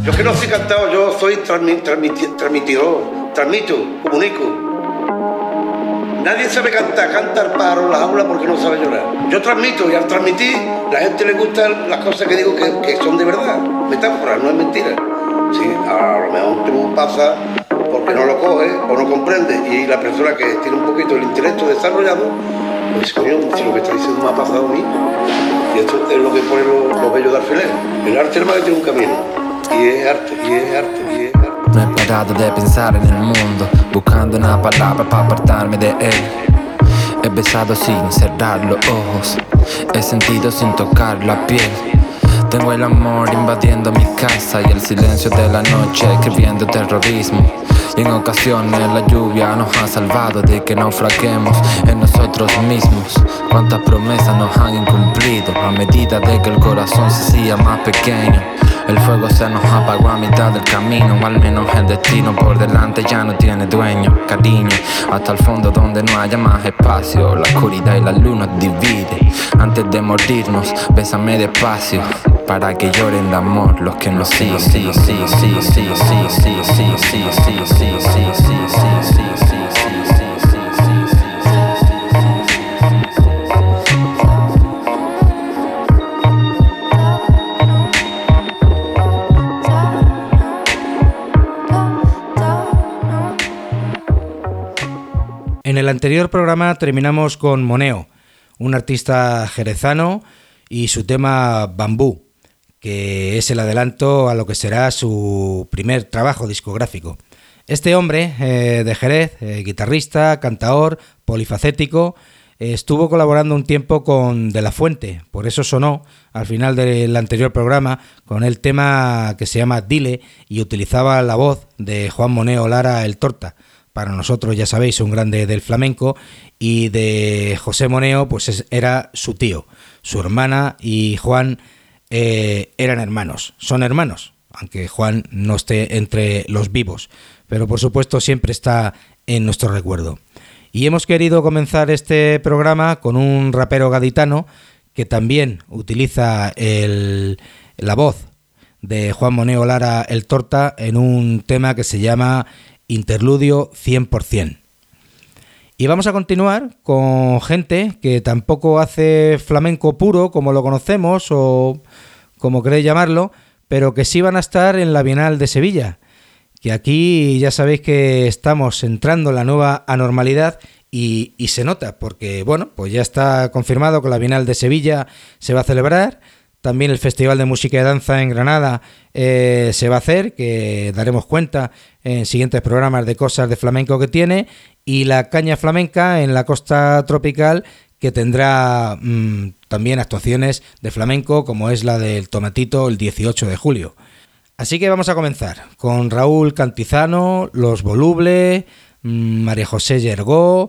Yo es que no soy cantado, yo soy transmitidor, transmito, comunico. Nadie sabe cantar, canta al pájaro en las aulas porque no sabe llorar. Yo transmito y al transmitir la gente le gustan las cosas que digo que son de verdad, metáforas, no es mentira. Sí, a lo mejor tú pasa porque no lo coge o no comprende y la persona que tiene un poquito el intelecto desarrollado, pues coño, si lo que está diciendo me ha pasado a mí. Y esto es lo que pone lo bello de alfiler. El arte hermano tiene un camino. Y es arte, y es arte, y es arte. No he parado de pensar en el mundo, buscando una palabra para apartarme de él. He besado sin cerrar los ojos, he sentido sin tocar la piel. Tengo el amor invadiendo mi casa y el silencio de la noche escribiendo terrorismo. Y en ocasiones la lluvia nos ha salvado de que naufraguemos en nosotros mismos. Cuántas promesas nos han incumplido a medida de que el corazón se hacía más pequeño. El fuego se nos apagó a mitad del camino, o al menos el destino por delante ya no tiene dueño. Cariño, hasta el fondo donde no haya más espacio. La oscuridad y la luz nos divide. Antes de morirnos, bésame despacio, para que lloren de amor los que nos siguen. En el anterior programa terminamos con Moneo, un artista jerezano, y su tema Bambú, que es el adelanto a lo que será su primer trabajo discográfico. Este hombre de Jerez, guitarrista, cantaor, polifacético, estuvo colaborando un tiempo con De La Fuente, por eso sonó al final del anterior programa con el tema que se llama Dile y utilizaba la voz de Juan Moneo Lara el Torta. Para nosotros, ya sabéis, un grande del flamenco, y de José Moneo pues era su tío. Su hermana y Juan eran hermanos, son hermanos, aunque Juan no esté entre los vivos, pero por supuesto siempre está en nuestro recuerdo. Y hemos querido comenzar este programa con un rapero gaditano que también utiliza la voz de Juan Moneo Lara el Torta en un tema que se llama Interludio 100%. Y vamos a continuar con gente que tampoco hace flamenco puro como lo conocemos o como queréis llamarlo, pero que sí van a estar en la Bienal de Sevilla, que aquí ya sabéis que estamos entrando en la nueva anormalidad y se nota porque, bueno, pues ya está confirmado que la Bienal de Sevilla se va a celebrar. También el Festival de Música y Danza en Granada se va a hacer, que daremos cuenta en siguientes programas de cosas de flamenco que tiene, y la Caña Flamenca en la costa tropical, que tendrá también actuaciones de flamenco, como es la del Tomatito el 18 de julio. Así que vamos a comenzar con Raúl Cantizano, Los Volubles, María José Yergó,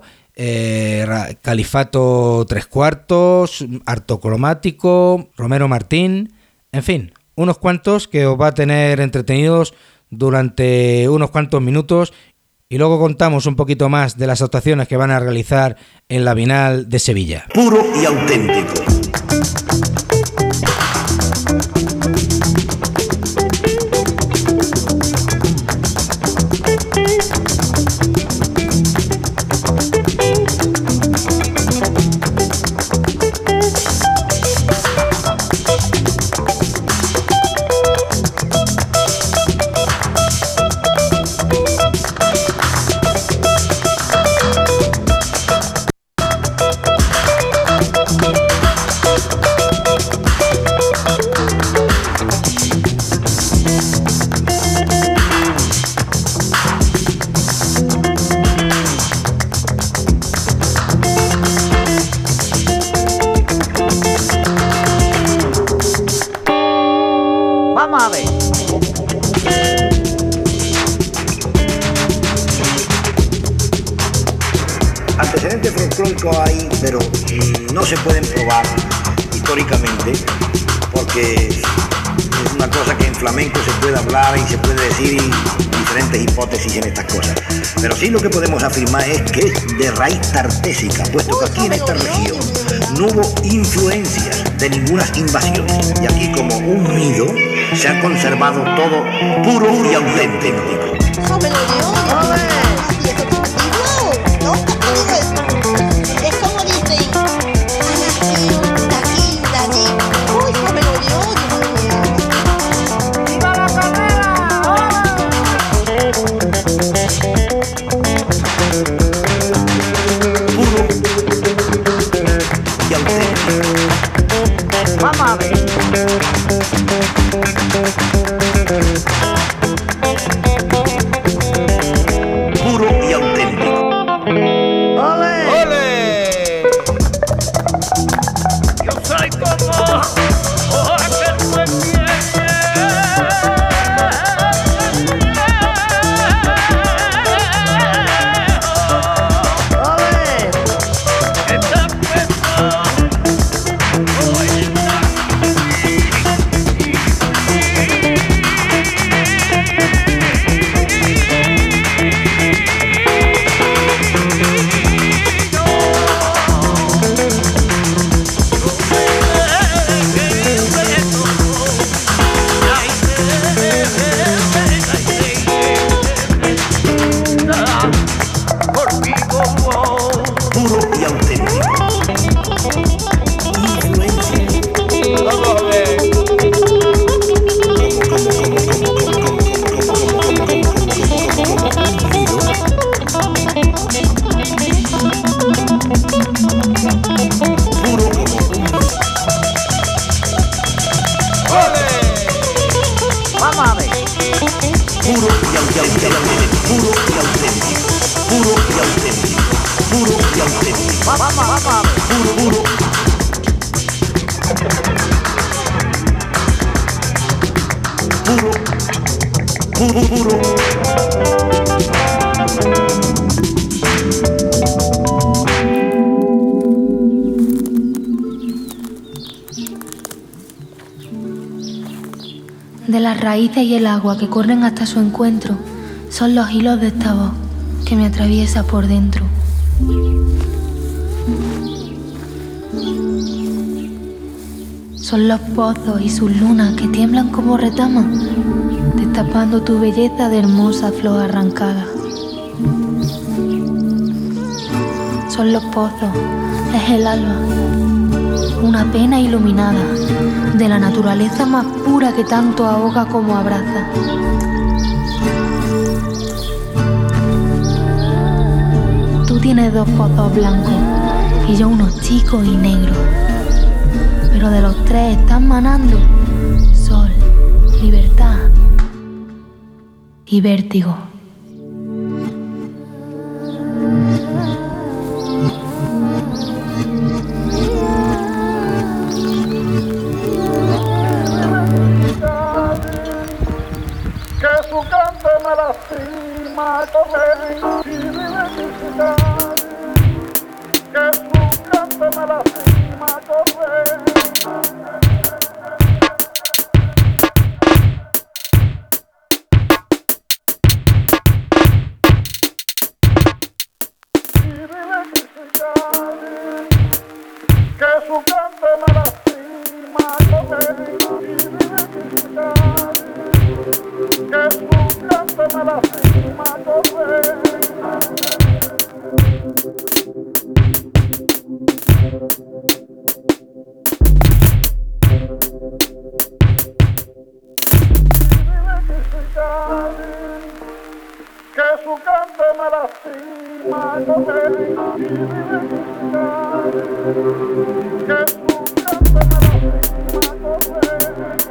Califato 3/4, Harto Cromático, Romero Martín, en fin, unos cuantos que os va a tener entretenidos durante unos cuantos minutos, y luego contamos un poquito más de las actuaciones que van a realizar en la Bienal de Sevilla. Puro y auténtico. Antecedentes folclóricos hay, pero no se pueden probar históricamente, porque es una cosa que en flamenco se puede hablar y se puede decir diferentes hipótesis en estas cosas. Pero sí lo que podemos afirmar es que es de raíz tartésica, puesto que aquí en esta región no hubo influencias de ninguna invasión. Y aquí como un nido se ha conservado todo puro y auténtico. ¡Eso me lo dio! ¿Y eso es antiguo? ¿No? Es como dicen, de aquí, de allí. ¡Uy, eso me lo dio! ¡Viva la carrera! Puro y auténtico. Vamos a ver. Puro y auténtico. ¡Ole! ¡Ole! Yo soy como aquel buen ¡Ole! esta persona. Puro y auténtico. Vamos a ver. Puro Vamos a ver. puro y auténtico. Puro y auténtico. Puro y auténtico. Puro y auténtico. Vamos a ver. Puro. Puro. De las raíces y el agua que corren hasta su encuentro son los hilos de esta voz que me atraviesa por dentro. Son los pozos y sus lunas que tiemblan como retamas, destapando tu belleza de hermosa flor arrancada. Son los pozos, es el alba, una pena iluminada de la naturaleza más pura que tanto ahoga como abraza. Tú tienes dos pozos blancos y yo unos chicos y negros, pero de los tres están manando sol, libertad y vértigo. Que su canto me lastima correr y necesidad. Que su canto me lastima correr. Que su canto me lastima correr y necesidad. Que su canto me lastima correr. Que su canto me lastima correr. Que su canto me lastima correr.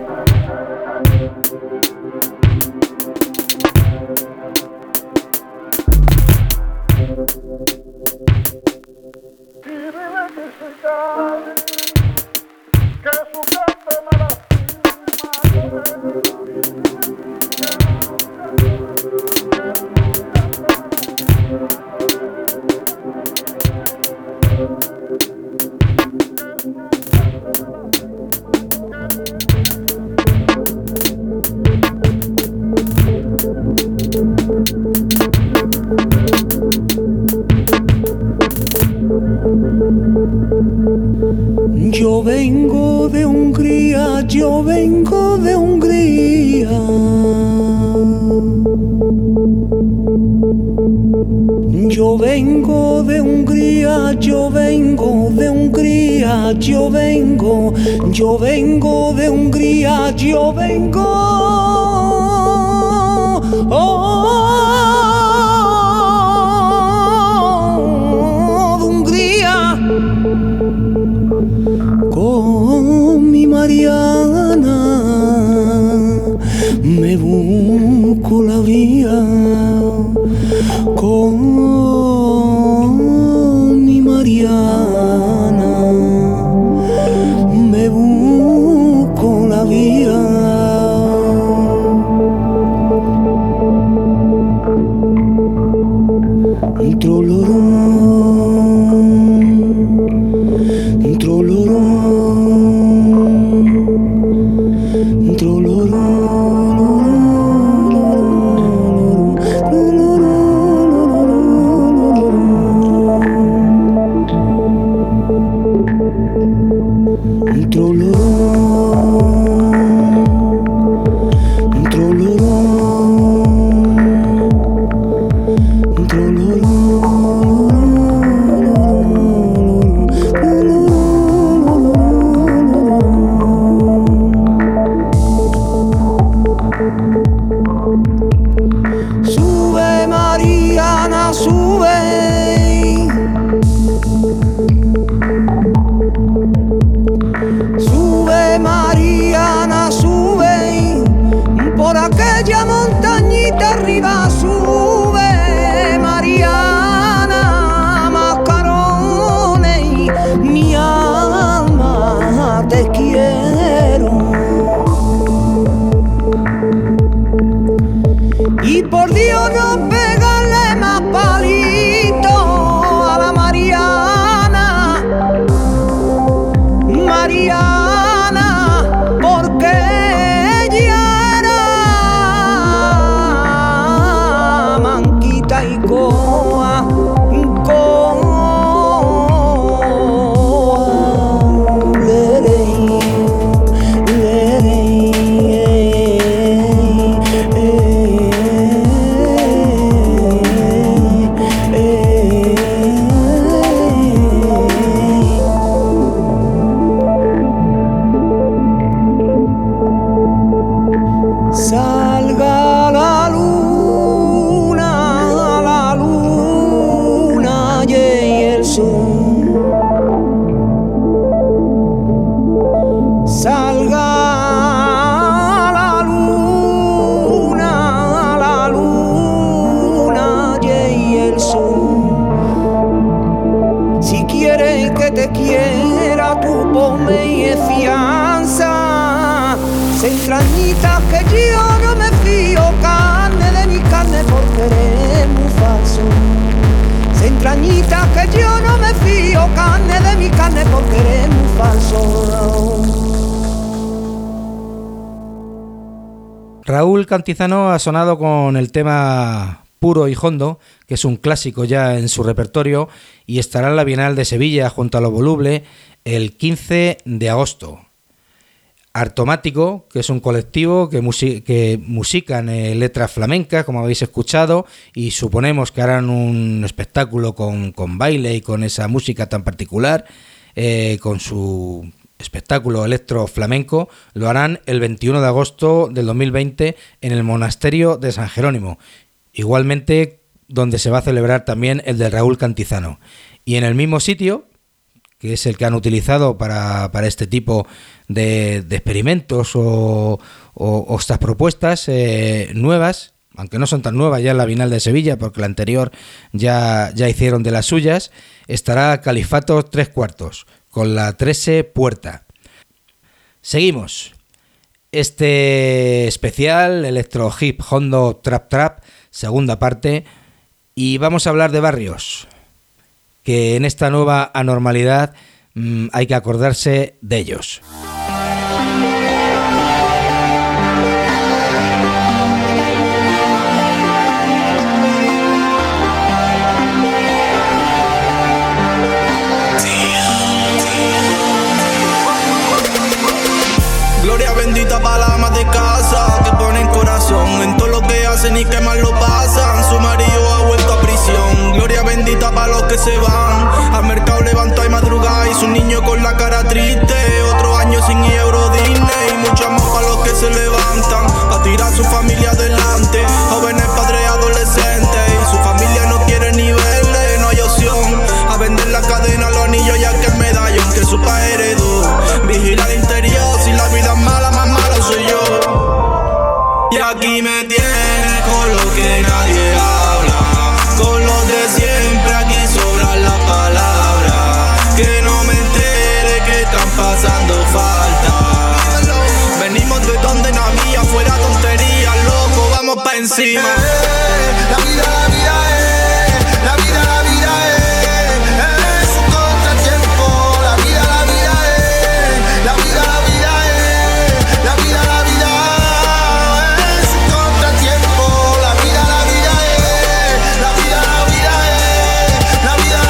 Y dile que soy Cali, que su canto me lastima correr. Yo vengo de Hungría, yo vengo de Hungría, yo vengo de Hungría, yo vengo de Hungría con mi Mariana, me busco la vía con mi Mariana, me busco la vía. Un trolorón, un trolorón, un Sube Mariana, sube. Sube Mariana, sube. Por aquella montañita arriba sube Mariana, mascarones, mi alma te quiero. Y por Dios no pegarle más palito a la Mariana, Mariana, porque ella era manquita y coa, salga la luna y el sol. Salga la luna y el sol. Si quieres que te quiera, tú ponme en fianza. Entrañitas que yo no me fío, carne de mi carne porque eres muy falso. Entrañitas que yo no me fío, carne de mi carne porque eres muy falso. Raúl Cantizano ha sonado con el tema Puro y Hondo, que es un clásico ya en su repertorio, y estará en la Bienal de Sevilla junto a Lo Voluble el 15 de agosto. Artomático, que es un colectivo que musican letras flamencas, como habéis escuchado, y suponemos que harán un espectáculo con baile y con esa música tan particular, con su espectáculo electro flamenco. Lo harán el 21 de agosto del 2020 en el Monasterio de San Jerónimo, igualmente donde se va a celebrar también el de Raúl Cantizano. Y en el mismo sitio, que es el que han utilizado para este tipo de experimentos o estas propuestas nuevas, aunque no son tan nuevas ya en la Bienal de Sevilla, porque la anterior ya hicieron de las suyas, estará Califato 3/4, con la 13 Puerta. Seguimos. Este especial, Electro Hip Hondo Trap, segunda parte, y vamos a hablar de barrios, que en esta nueva anormalidad hay que acordarse de ellos. Gloria bendita para la ama de casa, que ponen corazón en todo lo que hacen y que mal lo pasan. Su marido ha vuelto a prisión. Gloria bendita para los que se van al mercado, le levanta y madruga y su niño con la cara triste. Otro año sin Euro Disney y mucho amor para los que se levantan a tirar a su familia adelante. Jóvenes padres adolescentes y su familia no quiere ni verle. No hay opción a vender la cadena, los anillos y aquel medallón que su padre heredó. Vigila el interior, si la vida es mala, más malo soy yo. Y aquí me tienes con lo que nadie habla, con los de siempre, aquí sobran las palabras. Que no me entere que están pasando falta. Venimos de donde no había, fuera tonterías, loco, vamos pa' encima. La vida es, la vida es un contratiempo. La vida es, la vida es, la vida es un contratiempo. La vida es, la vida es, la vida es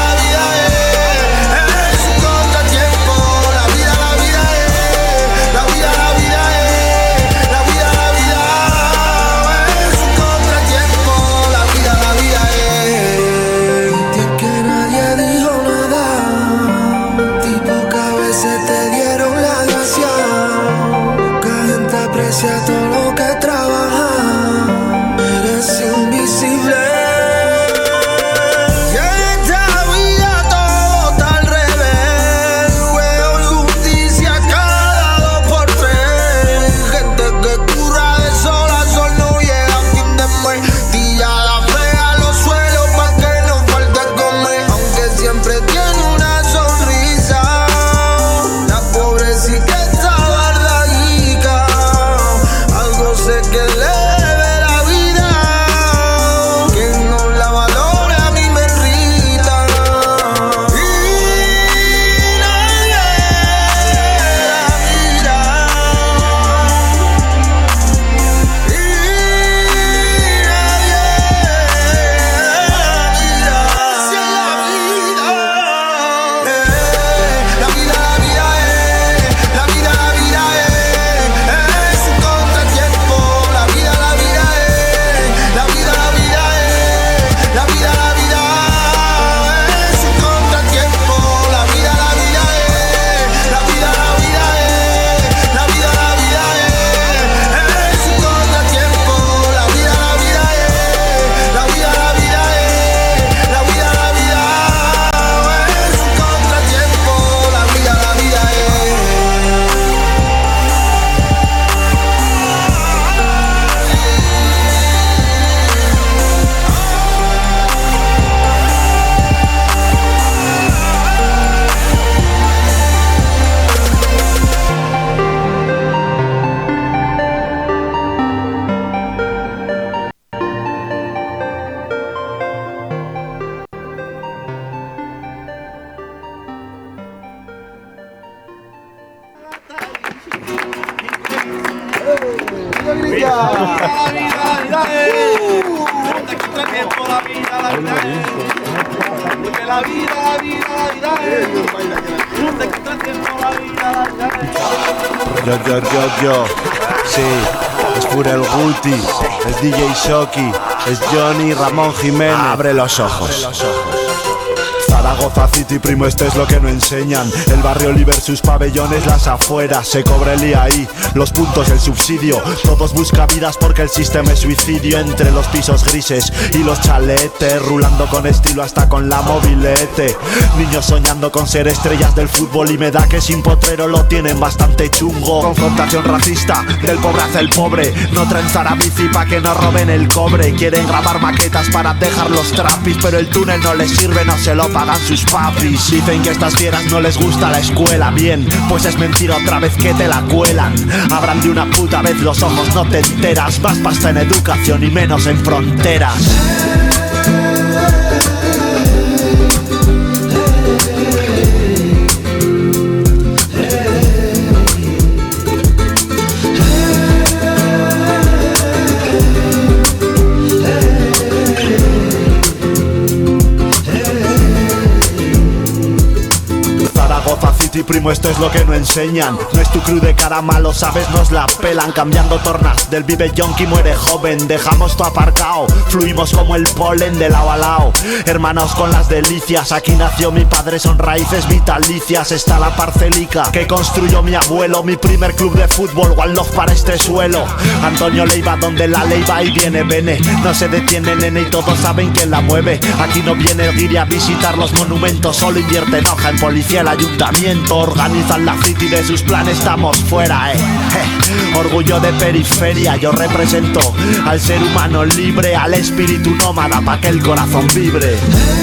un contratiempo. La vida es, la vida es, la vida es un contratiempo. La vida es. Es que nadie dijo nada, tipo que a veces te dieron la gracia. Poca gente aprecia todo lo que trabaja. Eres invisible. Y en esta vida todo está al revés. Veo justicia cada 2 por 3. Gente que curra de sol a sol, no llega a fin de mes. Tillada fea los suelos pa' que no falte comer. Aunque siempre tiene una sonrisa, la pobrecita está guardadica. Algo sé que le debe la vida, que no la valore a mí me irrita. Y nadie la mira. La vida es un contratiempo. La vida es, la vida es, la vida es un contratiempo. La vida es, la vida es, la vida es un contratiempo. La vida es, la vida es, la vida es un contratiempo. La vida es. Yo, sí, es Furel Guti, es DJ Shoki, es Johnny Ramón Jiménez. Abre los ojos. Zaragoza City, primo, esto es lo que no enseñan. El barrio Oliver, sus pabellones, las afueras. Se cobra el IAI, los puntos del subsidio. Todos buscan vidas porque el sistema es suicidio. Entre los pisos grises y los chaletes, rulando con estilo hasta con la mobilete. Niños soñando con ser estrellas del fútbol y me da que sin potrero lo tienen bastante chungo. Confrontación racista, del pobre hacia el pobre. No trenzar a bici pa' que no roben el cobre. Quieren grabar maquetas para dejar los trapis, pero el túnel no les sirve, no se lo pagan sus papis. Dicen que estas fieras no les gusta la escuela. Bien, pues es mentira otra vez que te la cuelan. Abran de una puta vez los ojos, no te enteras. Más pasta en educación y menos en fronteras. primo, esto es lo que no enseñan. No es tu crew de caramba, lo sabes, nos la pelan. Cambiando tornas, del vive yonki muere joven. Dejamos todo aparcado, fluimos como el polen de lado a lado. Hermanos con las delicias, aquí nació mi padre, son raíces vitalicias. Está la parcelica que construyó mi abuelo, mi primer club de fútbol, One Love para este suelo. Antonio Leiva, donde la ley va y viene, vene. No se detiene, nene, y todos saben quién la mueve. Aquí no viene el guiri a visitar los monumentos, solo invierte en hoja en policía el ayuntamiento. Organizan la city, de sus planes estamos fuera, Orgullo de periferia, yo represento al ser humano libre, al espíritu nómada, pa' que el corazón vibre.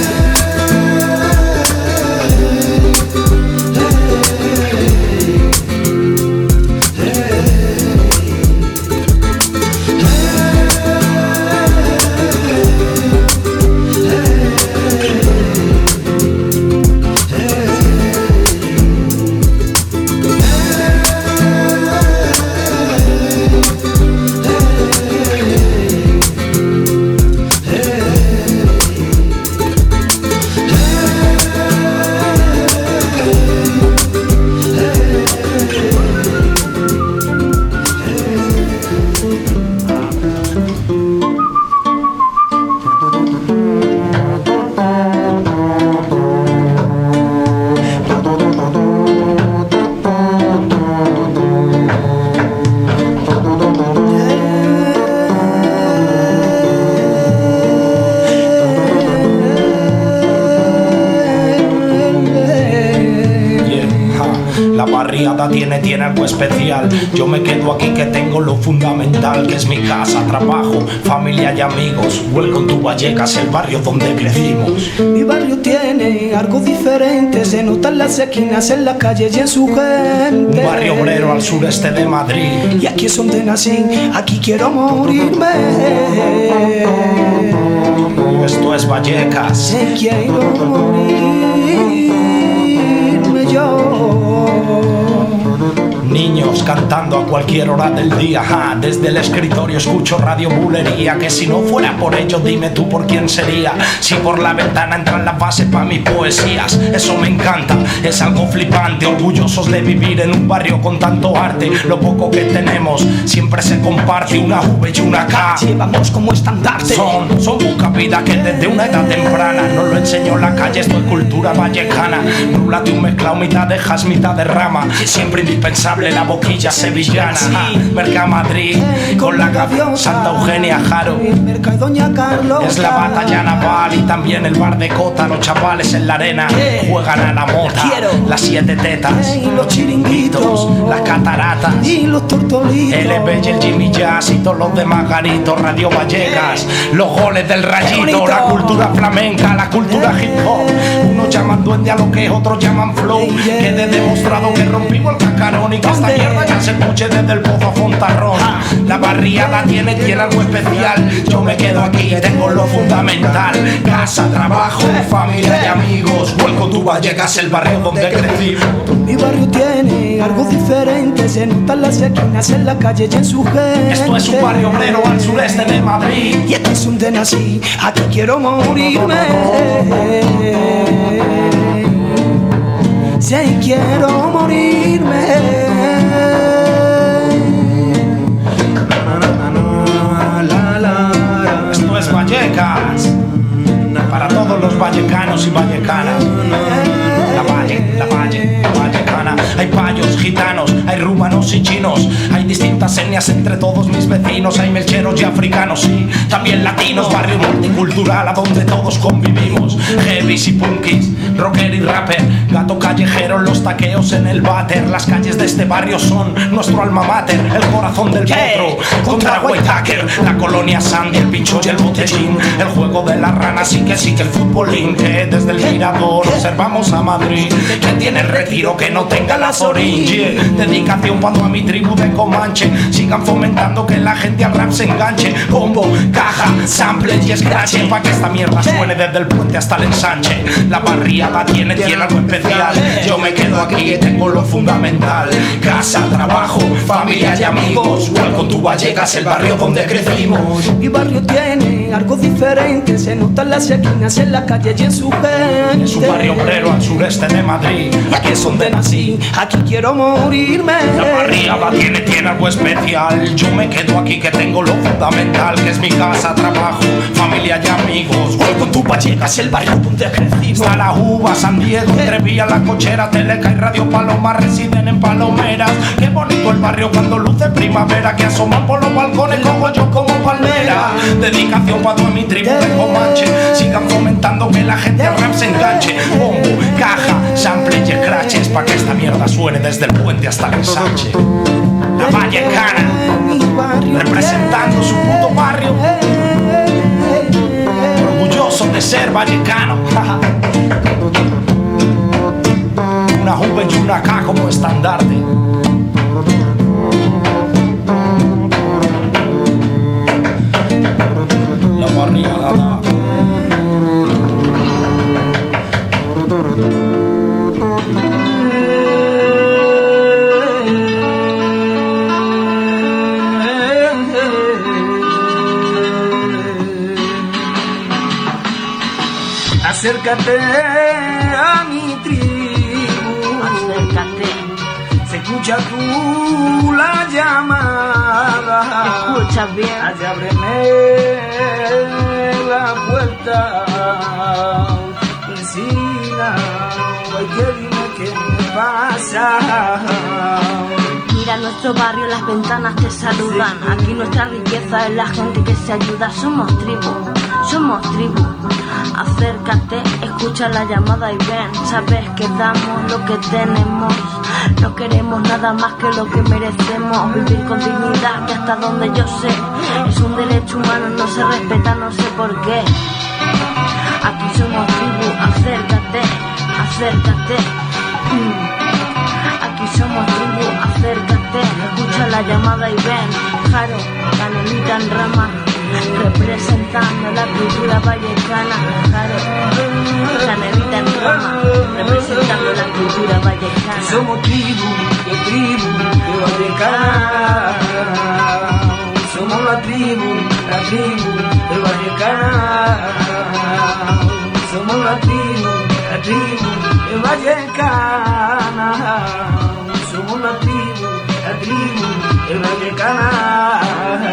Tiene algo especial. Yo me quedo aquí que tengo lo fundamental, que es mi casa, trabajo, familia y amigos. Welcome to Vallecas, el barrio donde crecimos. Mi barrio tiene algo diferente, se nota en las esquinas, en las calles y en su gente. Un barrio obrero al sureste de Madrid. Y aquí es donde nací, aquí quiero morirme. Esto es Vallecas. Quiero morirme yo. Niños cantando a cualquier hora del día, desde el escritorio escucho Radio Bulería. Que si no fuera por ellos, dime tú por quién sería. Si por la ventana entran las bases pa' mis poesías. Eso me encanta, es algo flipante. Orgullosos de vivir en un barrio con tanto arte. Lo poco que tenemos siempre se comparte. Una V y una K llevamos como estandarte. Son busca vida que desde una edad temprana nos lo enseñó en la calle, esto es cultura vallecana. Rúlate un mezclado, mitad de jas, mitad de rama. Siempre indispensable la boquilla sevillana. Mercamadrid con la gaviota, Santa Eugenia Jaro. Doña Carlos. Es la batalla naval y también el bar de Cota. Los chavales en la arena juegan a la mota. Las 7 tetas, los chiringuitos, las cataratas y los tortolitos. El EP y el Jimmy Jazz y todos los demás garitos. Radio Vallecas, los goles del Rayito, la cultura flamenca, la cultura hip hop. Unos llaman duende a lo que otros llaman flow. Quede demostrado que rompimos el cacarón y que esta mierda ya se escuche desde el Pozo a Fontarrón. La barriada tiene algo especial. Yo me quedo aquí, tengo lo fundamental. Casa, trabajo, familia y amigos. Welcome to Vallecas, el barrio donde crecimos. Mi barrio tiene algo diferente, se notan las esquinas, en la calle y en su gente. Esto es un barrio obrero al sureste de Madrid. Y aquí es donde nací, aquí quiero morirme. Si quiero morirme. Esto es Vallecas, para todos los vallecanos y vallecanas. La vallecana. Hay payos, gitanos, hay rumanos y chinos. Hay distintas etnias entre todos mis vecinos. Hay melcheros y africanos y también latinos. Barrio multicultural a donde todos convivimos. Heavies y punkis, rocker y rapper. Gato callejero, los taqueos en el váter. Las calles de este barrio son nuestro alma mater. El corazón del potro contra Whitaker. La colonia Sandy, el pincho y el botellín. El juego de las ranas y que sí que el futbolín. Que desde el mirador observamos a Madrid. Que tiene retiro, que no tenga la Zorín. Dedicación cuando a mi tribu de Comanche. Sí sigan fomentando que la gente al rap se enganche. Bombo, caja, samples y scratches pa' que esta mierda suene desde el puente hasta el ensanche. La barriada tiene algo especial. Yo me quedo aquí, tengo lo fundamental. Casa, trabajo, familia y amigos. Welcome to Vallecas, el barrio donde crecimos. Mi barrio tiene algo diferente, se notan las esquinas, en la calle y en su gente. Es un barrio obrero al sureste de Madrid. Aquí es donde nací, aquí quiero morirme. La barriada tiene algo especial. Yo me quedo aquí que tengo lo fundamental, que es mi casa, trabajo, familia y amigos. Welcome to Vallecas, el barrio donde crecimos. Está la Uva, San Diego, Trevilla, La Cochera, Teleca y Radio Paloma residen en Palomeras. Qué bonito el barrio cuando luce primavera, que asoman por los balcones como yo como palmera. Dedicación para toda mi tribu de Comanche. Sigan fomentando que la gente al rap se enganche. Bombo, caja, sample y scratches pa' que esta mierda suene desde el puente hasta el ensanche. La Vallecana, representando su puto barrio, orgulloso de ser vallecano. Una V y una K como estandarte. La barriada. Acércate a mi tribu, acércate. Se escucha tú la llamada. Escuchas bien. Allá ábreme la puerta. Vecina, ay, que dime qué me pasa. Mira nuestro barrio, las ventanas te saludan. Aquí nuestra riqueza es la gente que se ayuda. Somos tribu, somos tribu. Acércate, escucha la llamada y ven. Sabes que damos lo que tenemos. No queremos nada más que lo que merecemos. Vivir con dignidad, que hasta donde yo sé es un derecho humano, no se respeta, no sé por qué. Aquí somos tribu, acércate, acércate. Aquí somos tribu, acércate, escucha la llamada y ven. Jaro, canelita en rama, representando la cultura vallecana. Jaro, canelita en rama, representando la cultura vallecana. Somos tribu de Vallecana. Somos la tribu de Vallecana. Somos la tribu de Vallecana. Somos la tribu de Vallecana.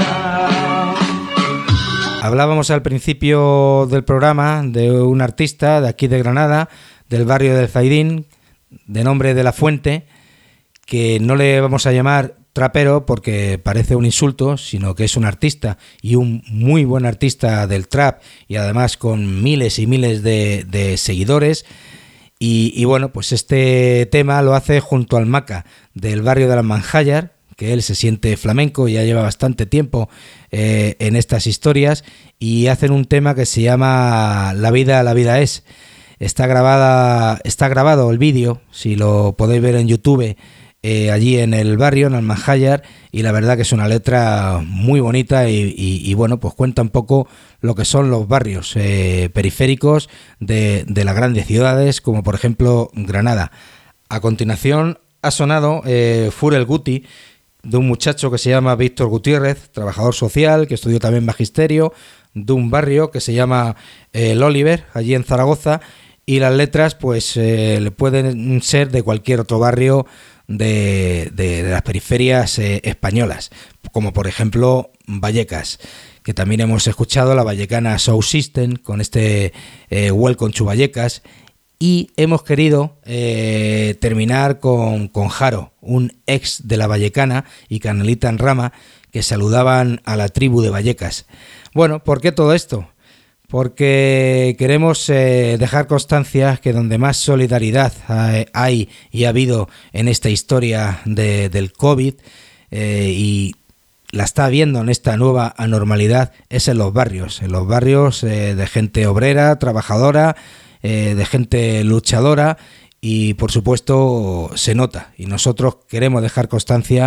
Hablábamos al principio del programa de un artista de aquí de Granada, del barrio del Zaidín, de nombre De La Fuente, que no le vamos a llamar trapero porque parece un insulto, sino que es un artista y un muy buen artista del trap y además con miles y miles de seguidores. Y bueno, pues este tema lo hace junto al Maca del barrio de la Manjayar, que él se siente flamenco y ya lleva bastante tiempo en estas historias, y hacen un tema que se llama La vida es. Está grabado el vídeo, si lo podéis ver en YouTube, allí en el barrio, en Almanjayar, y la verdad que es una letra muy bonita y bueno, pues cuenta un poco lo que son los barrios periféricos de las grandes ciudades, como por ejemplo Granada. A continuación ha sonado Furel Guti, de un muchacho que se llama Víctor Gutiérrez, trabajador social, que estudió también magisterio, de un barrio que se llama El Oliver, allí en Zaragoza, y las letras pues pueden ser de cualquier otro barrio de las periferias españolas, como por ejemplo Vallecas, que también hemos escuchado la Vallecana Sound System con este Welcome to Vallecas. Y hemos querido terminar con Jaro, un ex de la Vallecana, y Canelita en Rama, que saludaban a la tribu de Vallecas. Bueno, ¿por qué todo esto? Porque queremos dejar constancia que donde más solidaridad hay y ha habido en esta historia del COVID, y la está habiendo en esta nueva anormalidad, es en los barrios de gente obrera, trabajadora, de gente luchadora, y por supuesto se nota, y nosotros queremos dejar constancia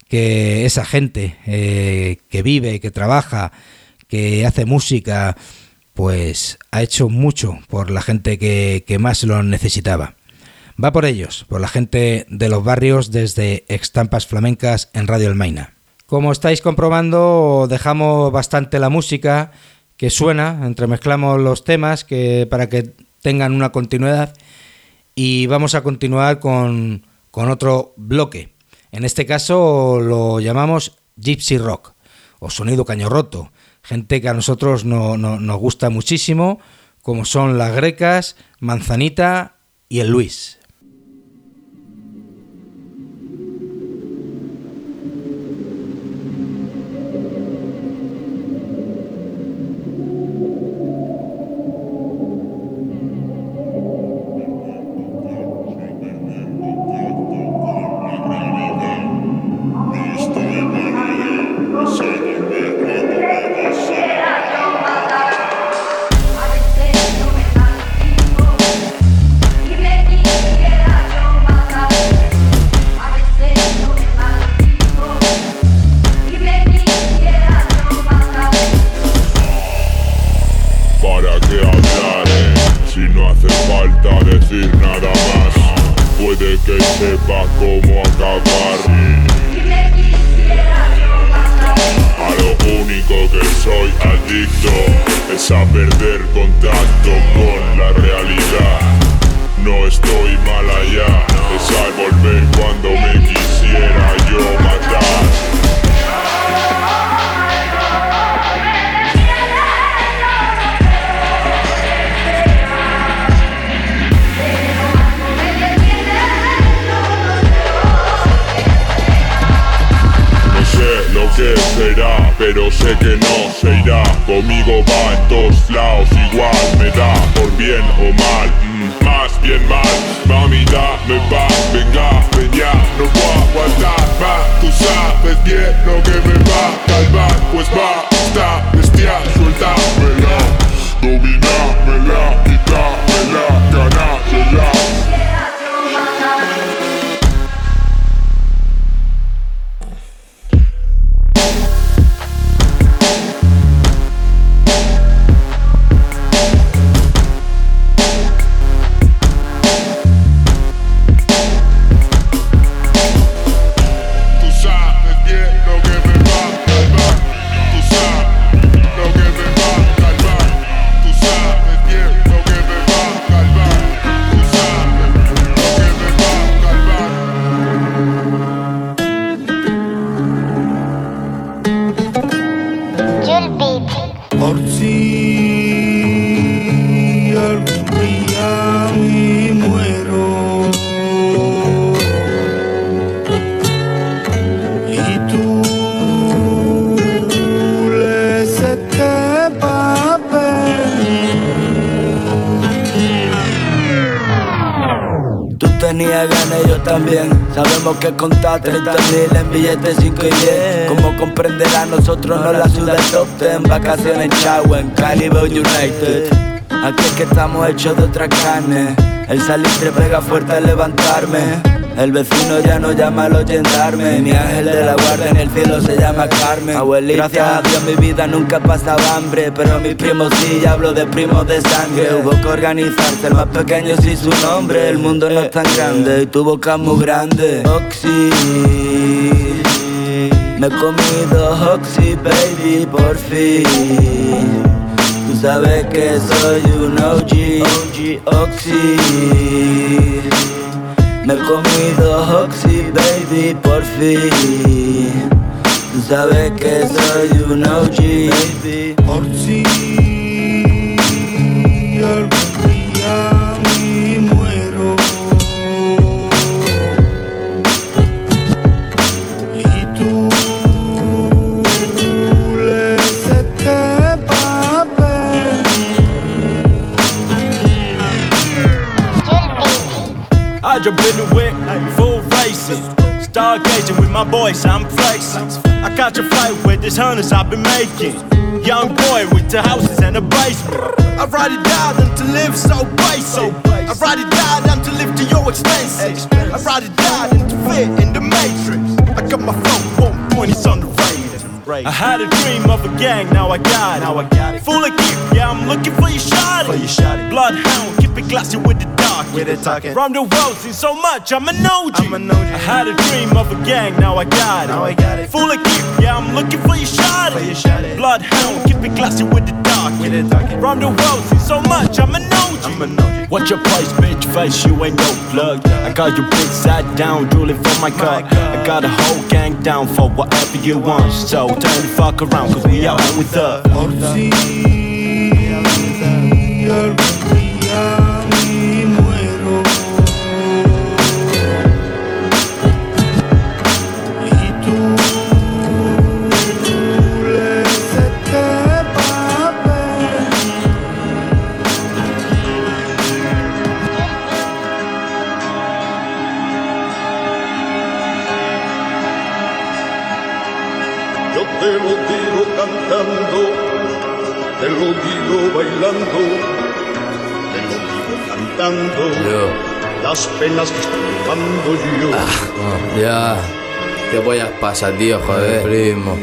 que esa gente que vive, que trabaja, que hace música, pues ha hecho mucho por la gente que más lo necesitaba. Va por ellos, por la gente de los barrios, desde Estampas Flamencas en Radio Almaina. Como estáis comprobando, dejamos bastante la música que suena, entremezclamos los temas para que tengan una continuidad, y vamos a continuar con otro bloque. En este caso lo llamamos Gypsy Rock o sonido caño roto, gente que a nosotros nos gusta muchísimo, como son las Grecas, Manzanita y el Luis. Pero sé que no se irá, conmigo va en todos lados, igual me da, por bien o mal, más bien mal, mami dame va, venga, ven ya, no puedo aguantar más, tú sabes bien lo que me va a calmar, pues basta, bestia, suéltamela, dominámela, quítamela, ganásela. También sabemos que contar 30.000 en billetes 5 y 10. Como comprenderá, nosotros no la suda el top 10. Vacaciones chau en Caribe United. Aquí es que estamos hechos de otra carne. El salitre pega fuerte al levantarme. El vecino ya no llama a los gendarmes. Mi ángel de la guardia en el cielo se llama Carmen. Abuelita, gracias a Dios mi vida nunca pasaba hambre. Pero mis primos sí, ya hablo de primos de sangre. Hubo que organizarse, el más pequeño sí su nombre. El mundo no es tan grande y tu boca es muy grande. Oxy, me he comido Oxy, baby, por fin. Tú sabes que soy un OG, Oxy. Me he comido Oxy, baby, por fin. Tú sabes que soy un OG, baby. Oxy, algún día me muero. Y tú le sacaste papel. I jump in the whip, full racing. Stargazing with my boys, I'm flexing. I catch a flight with these hunters I've been making. Young boy with two houses and a basement. I ride it down and to live so basic. I ride it down and to live to your expenses. I ride it down and to fit in the matrix. I got my flow when it's underrated. I had a dream of a gang, now I got it. Full of gear, yeah, I'm looking for your shot. Bloodhound, keep it classy with the talking. Round the world, seen so much, I'm an OG. I had a dream of a gang, now I got it. Full of gear, yeah, I'm looking for your shot. Bloodhound, keep it classy with the talking. Round the world, seen so much, I'm an OG. What's your price, bitch? Face, you ain't no plug. I got your bitch sat down, drooling for my cut. I got a whole gang down for whatever you want. So turn the fuck around, cause we out and with us. Te lo digo cantando, te lo digo bailando, te lo digo cantando, las penas que estoy llevando yo. Ya, ¿qué pollas pasa, tío? Joder, primo.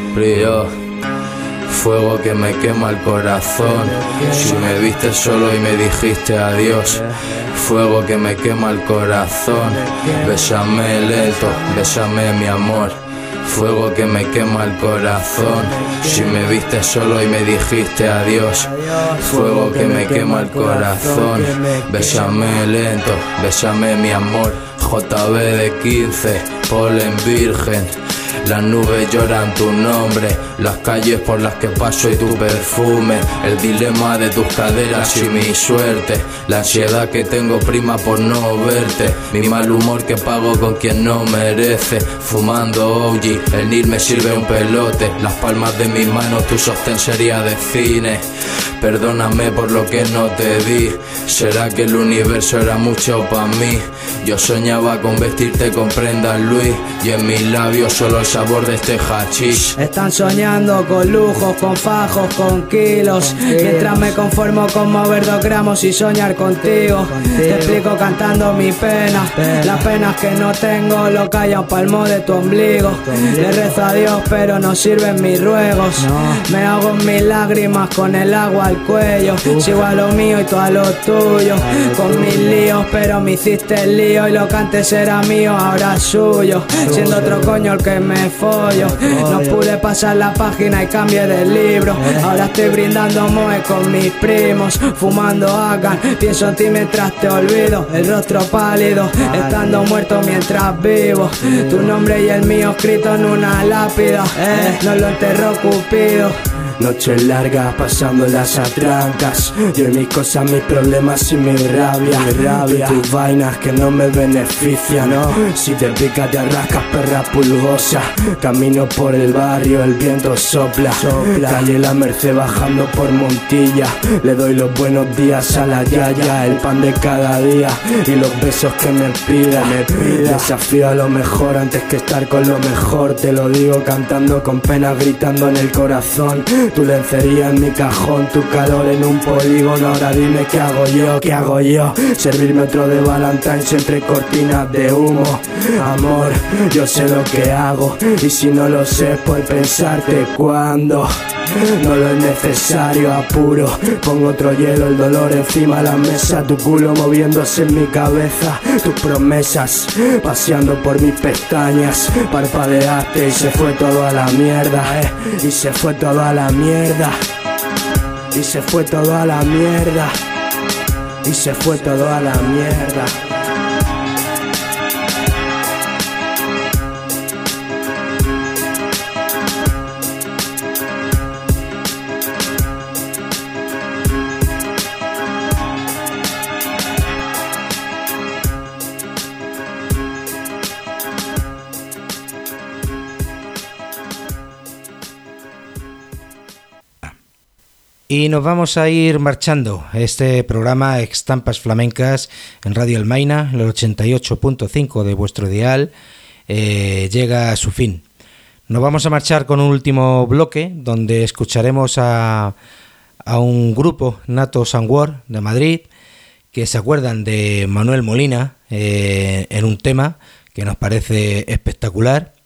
Fuego que me quema el corazón. Si me viste solo y me dijiste adiós. Fuego que me quema el corazón. Bésame lento, bésame mi amor. Fuego que me quema el corazón. Si me viste solo y me dijiste adiós. Fuego que me quema el corazón. Bésame lento, bésame mi amor. JB de 15, polen virgen. Las nubes lloran tu nombre, las calles por las que paso y tu perfume, el dilema de tus caderas y mi suerte, la ansiedad que tengo prima por no verte, mi mal humor que pago con quien no merece, fumando OG, el Nil me sirve un pelote, las palmas de mis manos tu sostén sería de cine. Perdóname por lo que no te di. Será que el universo era mucho pa' mí. Yo soñaba con vestirte con prendas Luis y en mis labios solo el sabor de este hachís. Están soñando con lujos, con fajos, con kilos, mientras me conformo con mover 2 gramos y soñar contigo. Te explico cantando mi pena, las penas que no tengo lo calla un palmo de tu ombligo. Le rezo a Dios pero no sirven mis ruegos. Me hago en mis lágrimas con el agua al cuello. Sigo a lo mío y tú a lo tuyo, con mis líos pero me hiciste el lío. Y lo que antes era mío ahora es suyo, siendo otro coño el que me follo. No pude pasar la página y cambié de libro. Ahora estoy brindando moe con mis primos, fumando hagan. Pienso en ti mientras te olvido, el rostro pálido, estando muerto mientras vivo. Tu nombre y el mío escrito en una lápida, no lo enterró Cupido. Noches largas pasando las atrancas, yo y mis cosas, mis problemas y mi rabia. Y tus vainas que no me benefician, ¿no? Si te pica te arrascas, perra pulgosa. Camino por el barrio, el viento sopla. Calle La Merced bajando por Montilla. Le doy los buenos días a la yaya, el pan de cada día y los besos que me pida. Desafío a lo mejor antes que estar con lo mejor. Te lo digo cantando con pena, gritando en el corazón. Tu lencería en mi cajón, tu calor en un polígono. Ahora dime qué hago yo. Servirme otro de Valentine's entre cortinas de humo. Amor, yo sé lo que hago, y si no lo sé es por pensarte cuando no lo es necesario. Apuro, pongo otro hielo, el dolor encima de la mesa. Tu culo moviéndose en mi cabeza, tus promesas paseando por mis pestañas. Parpadeaste y se fue todo a la mierda, y se fue todo a la mierda, y se fue todo a la mierda, y se fue todo a la mierda. Y nos vamos a ir marchando. Este programa Estampas Flamencas en Radio El Maina, el 88.5 de vuestro dial, llega a su fin. Nos vamos a marchar con un último bloque donde escucharemos a un grupo, Nato Sangwar de Madrid, que se acuerdan de Manuel Molina en un tema que nos parece espectacular.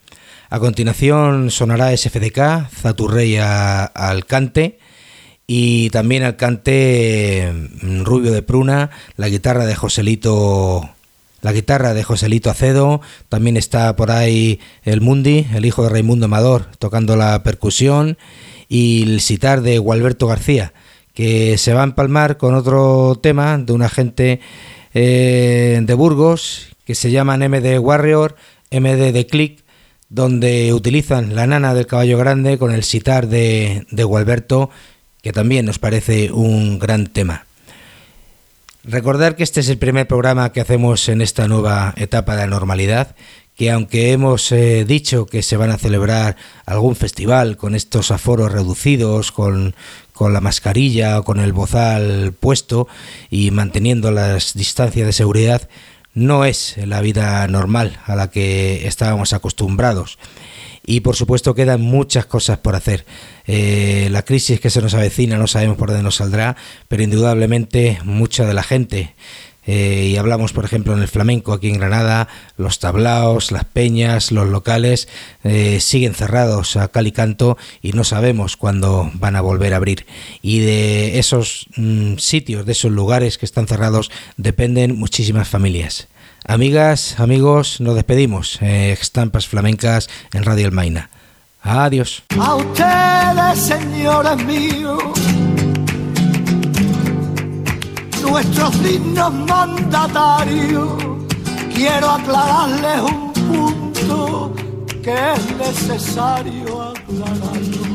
A continuación sonará SFDK, Zaturrey al cante, y también al cante Rubio de Pruna, la guitarra de Joselito Acedo. También está por ahí el Mundi, el hijo de Raimundo Amador, tocando la percusión, y el sitar de Gualberto García, que se va a empalmar con otro tema de una gente de Burgos que se llaman MD Warrior, MD de Click, donde utilizan la nana del Caballo Grande con el sitar de Gualberto, que también nos parece un gran tema. Recordar que este es el primer programa que hacemos en esta nueva etapa de la normalidad, que aunque hemos dicho que se van a celebrar algún festival con estos aforos reducidos, con la mascarilla o con el bozal puesto y manteniendo las distancias de seguridad, no es la vida normal a la que estábamos acostumbrados. Y por supuesto quedan muchas cosas por hacer. La crisis que se nos avecina no sabemos por dónde nos saldrá, pero indudablemente mucha de la gente, y hablamos por ejemplo en el flamenco aquí en Granada, los tablaos, las peñas, los locales siguen cerrados a cal y canto y no sabemos cuándo van a volver a abrir. Y de esos sitios, de esos lugares que están cerrados, dependen muchísimas familias. Amigas, amigos, nos despedimos. Estampas flamencas en Radio El Maina. Adiós. A ustedes, señores míos, nuestros dignos mandatarios, quiero aclararles un punto que es necesario aclararlo.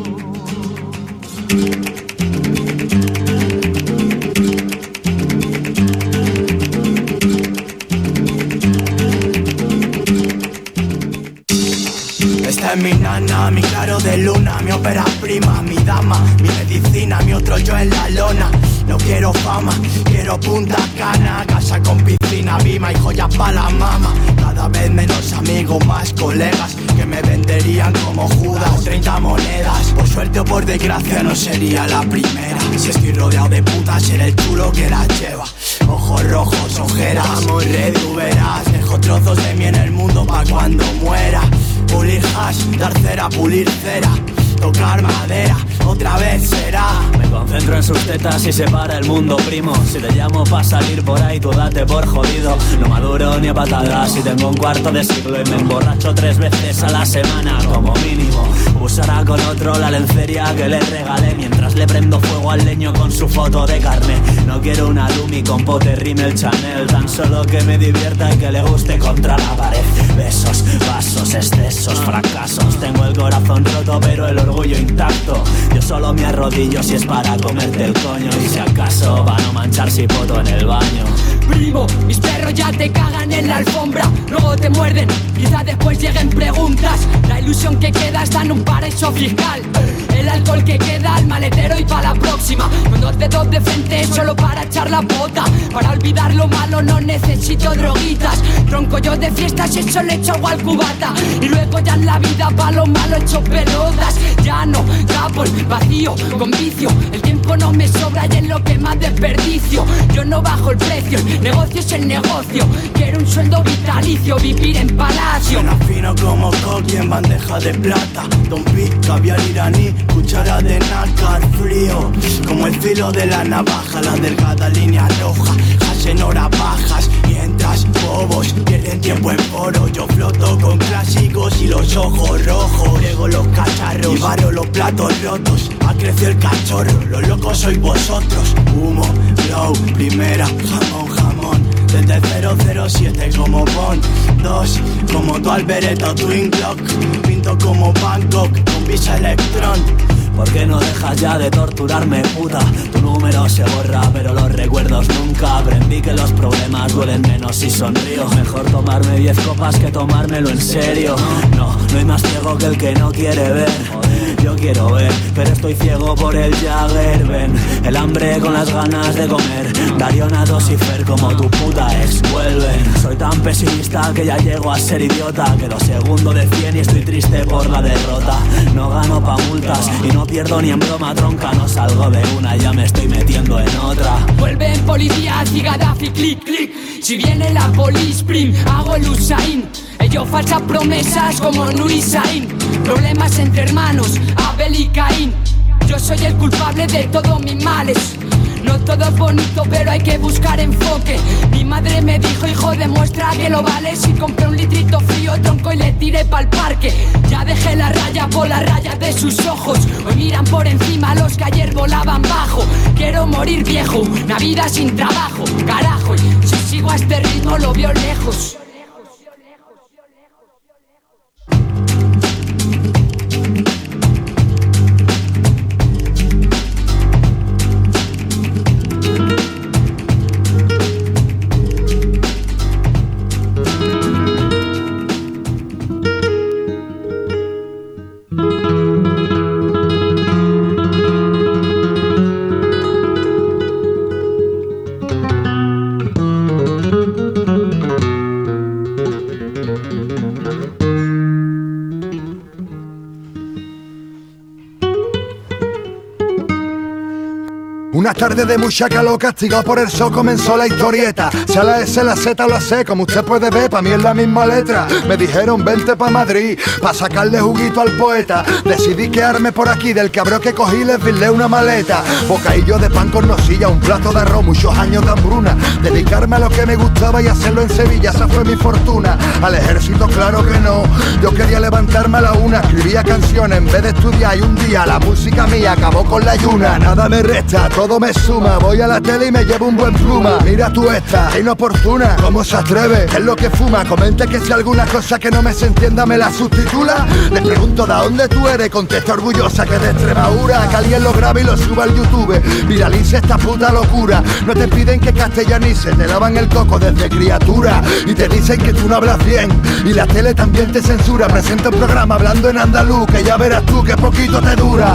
Esta es mi nana, mi claro de luna, mi ópera prima, mi dama, mi medicina, mi otro yo en la lona. No quiero fama, quiero Punta Cana, casa con piscina, Vima y joyas pa' la mama. Cada vez menos amigos, más colegas que me venderían como Judas 30 monedas, por suerte o por desgracia no sería la primera. Si estoy rodeado de putas, seré el chulo que las lleva. Ojos rojos, ojeras, vamos ready, tú verás. Dejo trozos de mí en el mundo pa' cuando muera. Pulir hash, dar cera, pulir cera, tocar madera, otra vez será. Me concentro en sus tetas y se para el mundo, primo. Si te llamo pa' salir por ahí, tú date por jodido. No maduro ni a patadas y tengo un cuarto de siglo y me emborracho 3 veces a la semana como mínimo. Usará con otro la lencería que le regalé mientras le prendo fuego al leño con su foto de carne. No quiero una Lumi con pote Rimmel Chanel, tan solo que me divierta y que le guste contra la pared. Besos, pasos, excesos, fracasos. Tengo el corazón roto pero el orgullo intacto. Yo solo me arrodillo si es para comerte el coño y si acaso va a no manchar si poto en el baño. Primo, mis perros ya te cagan en la alfombra, luego te muerden, quizá después lleguen preguntas. La ilusión que queda está en un paraíso fiscal. El alcohol que queda al maletero y para la próxima. Con 2 dedos de frente solo para echar la bota. Para olvidar lo malo no necesito droguitas. Tronco yo de fiestas y eso le echo agua al cubata. Y luego ya en la vida pa' lo malo echo pelotas. Ya no, tapo el vacío con vicio. El tiempo no me sobra y es lo que más desperdicio. Yo no bajo el precio, el negocio es el negocio. Quiero un sueldo vitalicio, vivir en palacio. Suena fino como coqui en bandeja de plata. Don P, caviar iraní, cuchara de nácar frío. Como el filo de la navaja, la delgada línea roja. Hash en horas bajas, mientras bobos pierden tiempo en foro. Yo floto con clásicos y los ojos rojos. Grego los cacharros y barro los platos rotos. Ha crecido el cachorro, los locos sois vosotros. Humo, blow, primera, jamón, jamón. Desde el 007 como Bond 2, como tu Albereto Twin Clock. Pinto como Bangkok con Visa Electron. ¿Por qué no dejas ya de torturarme, puta? Tu número se borra, pero los recuerdos nunca. Aprendí que los problemas duelen menos si sonrío. Mejor tomarme 10 copas que tomármelo en serio. No hay más ciego que el que no quiere ver. Yo quiero ver, pero estoy ciego por el Jagger. Ven, el hambre con las ganas de comer. Dariona, Dosifer como tu puta ex vuelven. Soy tan pesimista que ya llego a ser idiota. Quedo segundo de 100 y estoy triste por la derrota. No gano pa' multas y no pierdo ni en broma tronca. No salgo de una, ya me estoy metiendo en otra. Vuelven policías y Gaddafi, clic, clic. Si viene la police prim, hago el Usain. yo falsas promesas como Luis Saín. Problemas entre hermanos, Abel y Caín. Yo soy el culpable de todos mis males. No todo es bonito, pero hay que buscar enfoque. Mi madre me dijo, hijo, demuestra que lo vales. Y compré un litrito frío, tronco y le tiré pa'l parque. Ya dejé la raya por la raya de sus ojos. Hoy miran por encima los que ayer volaban bajo. Quiero morir viejo, una vida sin trabajo. Carajo, y si sigo a este ritmo lo veo lejos. Una tarde de mucha calor, castigado por el sol, comenzó la historieta. Sea la S, la Z o la C, como usted puede ver, pa' mí es la misma letra. Me dijeron vente pa' Madrid, pa' sacarle juguito al poeta. Decidí quedarme por aquí, del cabrón que cogí les virlé una maleta. Bocadillo de pan con nocilla, un plato de arroz, muchos años de hambruna. Dedicarme a lo que me gustaba y hacerlo en Sevilla, esa fue mi fortuna. Al ejército claro que no, yo quería levantarme a la una. Escribía canciones en vez de estudiar y un día la música mía acabó con la ayuna. Nada me resta, todo me suma, voy a la tele y me llevo un buen pluma. Mira tú esta, inoportuna, ¿cómo se atreve? ¿Qué es lo que fuma? Comente que si alguna cosa que no me se entienda me la sustitula. Le pregunto ¿de dónde tú eres? Contesta orgullosa que de Extremadura. Que alguien lo grabe y lo suba al YouTube, viralice esta puta locura. No te piden que castellanices, te lavan el coco desde criatura. Y te dicen que tú no hablas bien, y la tele también te censura. Presenta un programa hablando en andaluz, que ya verás tú que poquito te dura.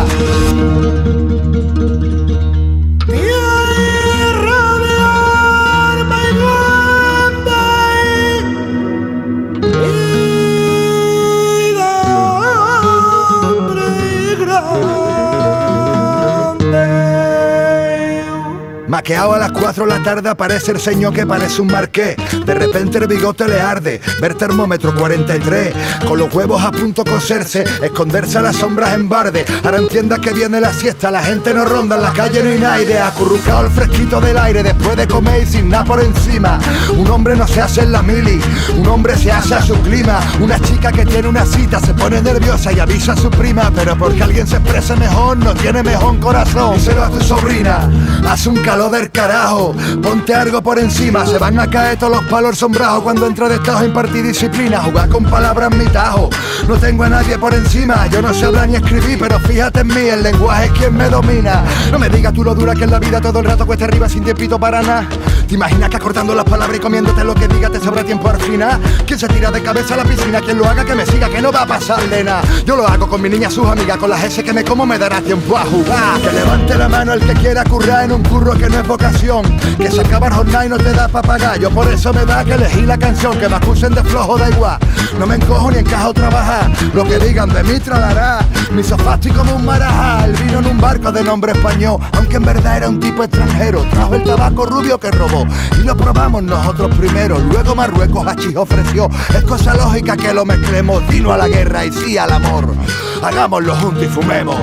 Maqueado a las 4 de la tarde aparece el señor que parece un marqués. De repente el bigote le arde, ver termómetro 43. Con los huevos a punto coserse, esconderse a las sombras en barde. Ahora entiendas que viene la siesta, la gente no ronda, en la calle no hay nadie. Acurrucado al fresquito del aire después de comer y sin nada por encima. Un hombre no se hace en la mili, un hombre se hace a su clima. Una chica que tiene una cita se pone nerviosa y avisa a su prima. Pero porque alguien se exprese mejor, no tiene mejor corazón. Díselo a tu sobrina, hace un calor del carajo, ponte algo por encima. Se van a caer todos los palos sombrados cuando entra de estado a impartir disciplina. Jugar con palabras en mi tajo, no tengo a nadie por encima. Yo no sé hablar ni escribir, pero fíjate en mí, el lenguaje es quien me domina. No me digas tú lo dura que es la vida, todo el rato cuesta arriba sin tiempito para nada. ¿Te imaginas que acortando las palabras y comiéndote lo que diga te sobra tiempo al final? ¿Quién se tira de cabeza a la piscina? Quien lo haga que me siga, que no va a pasarle nada. Yo lo hago con mi niña, sus amigas, con las S que me como me dará tiempo a jugar. Que levante la mano el que quiera currar en un curro que no es vocación, que se acaba el jornal y no te da pa' pagar. Yo por eso me da que elegí la canción, que me acusen de flojo da igual. No me encojo ni encajo trabajar, lo que digan de mí tralará. Mi sofá estoy como un marajá, él vino en un barco de nombre español, aunque en verdad era un tipo extranjero. Trajo el tabaco rubio que robó y lo probamos nosotros primero. Luego Marruecos hachís ofreció, es cosa lógica que lo mezclemos. Vino a la guerra y sí al amor, hagámoslo juntos y fumemos.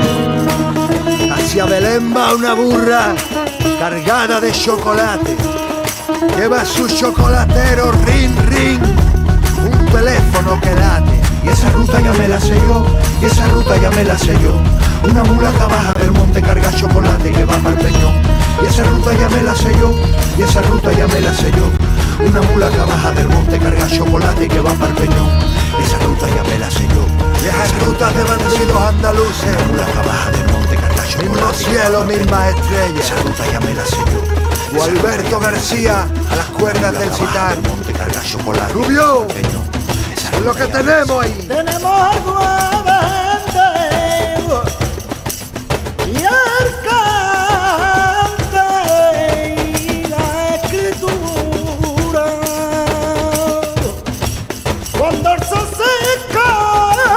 Hacia Belén va una burra cargada de chocolate, lleva su chocolatero ring ring, un teléfono que late. Y esa ruta ya me la sé yo, y esa ruta ya me la sé yo. Una mula que baja del monte carga chocolate que va para el Peñón. Y esa ruta ya me la sé yo, y esa ruta ya me la sé yo. Una mula que baja del monte carga chocolate que va para el Peñón. Esa ruta ya me la sé yo. Viejas rutas de bandidos andaluces, una mula que baja del monte carga chocolate. Mismo cielo, mismas estrellas, esa ruta ya me la sé yo. O Alberto García a las cuerdas del citar. Monte carga chocolate. Rubio, es lo que tenemos ahí. Tenemos algo de gente y el cante y la escritura. Cuando el sol se cante,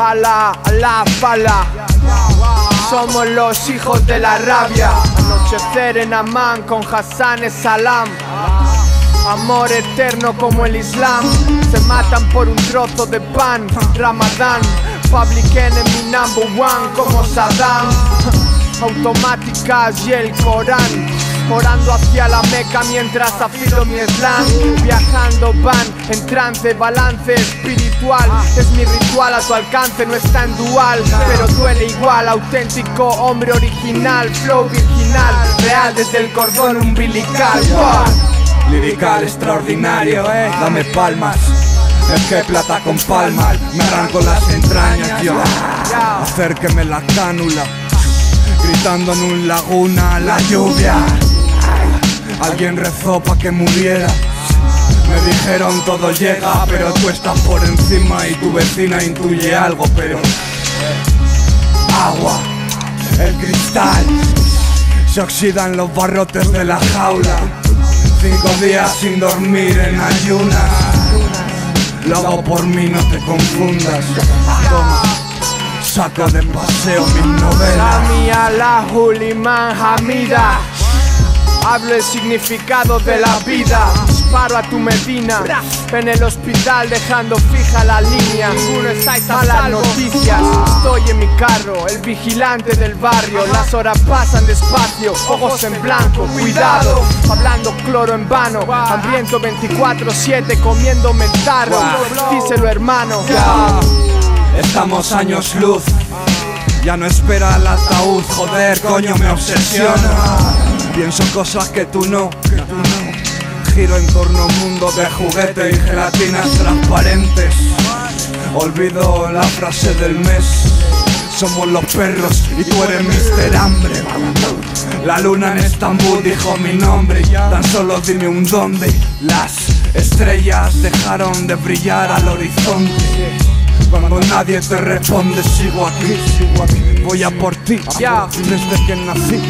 fala, la fala. Somos los hijos de la rabia. Anochecer en Amán con Hassan es Salam. Amor eterno como el Islam. Se matan por un trozo de pan. Ramadán, Public Enemy number one como Saddam. Automáticas y el Corán. Orando hacia la Meca mientras afilo mi slang. Viajando van en trance, balance espiritual. Es mi ritual a tu alcance, no está en dual, pero duele igual. Auténtico hombre original, flow virginal, real desde el cordón umbilical. Lirical extraordinario, dame palmas. Es que plata con palmas, me arranco las entrañas yo. Acérqueme la cánula, gritando en un laguna la lluvia. Alguien rezó pa' que muriera. Me dijeron todo llega, pero tú estás por encima y tu vecina intuye algo, pero agua, el cristal, se oxidan los barrotes de la jaula. 5 días sin dormir en ayunas. Lo hago por mí, no te confundas. Toma, saco de paseo mis novelas. Sami Allahu liman hamida. Hablo el significado de la vida. Disparo a tu Medina en el hospital dejando fija la línea. Ninguno estáis a malas noticias. Estoy en mi carro, el vigilante del barrio. Las horas pasan despacio, ojos en blanco. Cuidado, hablando cloro en vano. Hambriento 24/7 comiéndome el tarro. Díselo hermano. Estamos años luz. Ya no espera el ataúd, joder, coño, me obsesiona. Pienso cosas que tú no. Giro en torno a un mundo de juguete y gelatinas transparentes. Olvido la frase del mes. Somos los perros y tú eres Mr. Hambre. La luna en Estambul dijo mi nombre. Tan solo dime un dónde. Las estrellas dejaron de brillar al horizonte. Cuando nadie te responde, sigo aquí. Voy a por ti, desde que nací.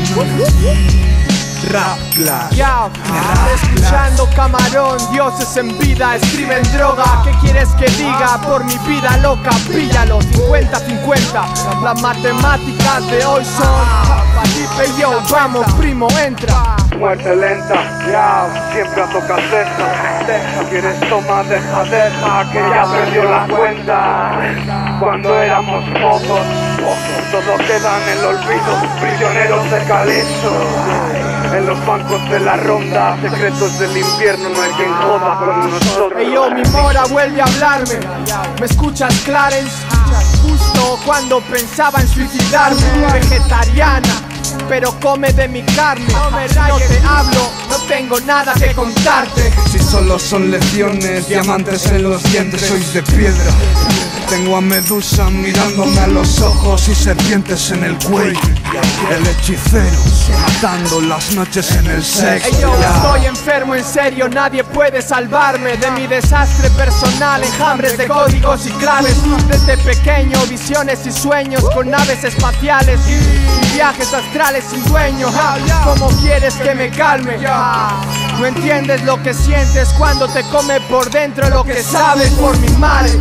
Rap Clash. Escuchando Camarón, dioses en vida escriben droga. ¿Qué quieres que diga? Por mi vida loca, píllalo. 50-50. Las matemáticas de hoy son Felipe y yo, vamos primo, entra. Muerte lenta, siempre a tocar ceja. Quieres tomar, deja, que ya perdió la cuenta. Cuando éramos pocos, todos quedan en el olvido, prisioneros de Calipso. En los bancos de la ronda, secretos del infierno, no hay quien joda con nosotros. Ey yo, mi mora vuelve a hablarme. ¿Me escuchas, Clarence? Justo cuando pensaba en suicidarme. Vegetariana, pero come de mi carne. No te hablo, no tengo nada que contarte. Si solo son lecciones, diamantes en los dientes, sois de piedra. Tengo a Medusa mirándome a los ojos y serpientes en el cuello. El hechicero, matando las noches en el sexo. Ey yo, estoy enfermo en serio, nadie puede salvarme de mi desastre personal, enjambres de códigos y claves. Desde pequeño, visiones y sueños con naves espaciales y viajes astrales sin dueño. ¿Cómo quieres que me calme? No entiendes lo que sientes cuando te come por dentro lo que sabes por mi madre.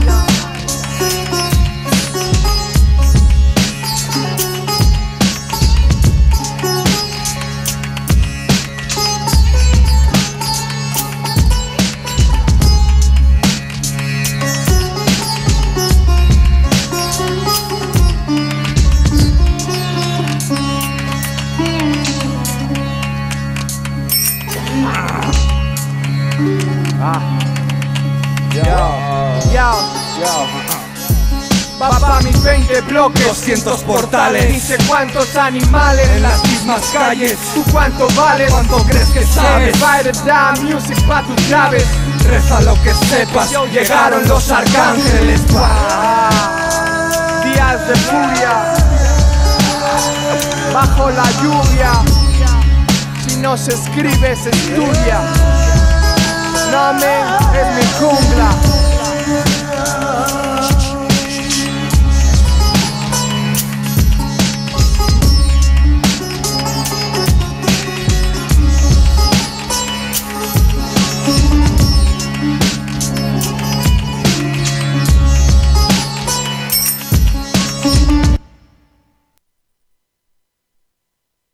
Papá, mis 20 bloques, 200 portales, ni sé cuántos animales en las mismas calles. ¿Tú cuánto vales? ¿Cuánto crees que sabes? Fire down, music pa' tus llaves. Reza lo que sepas, llegaron los arcángeles. Días de furia, bajo la lluvia. Si no se escribe, se estudia. No, man, es mi jungla.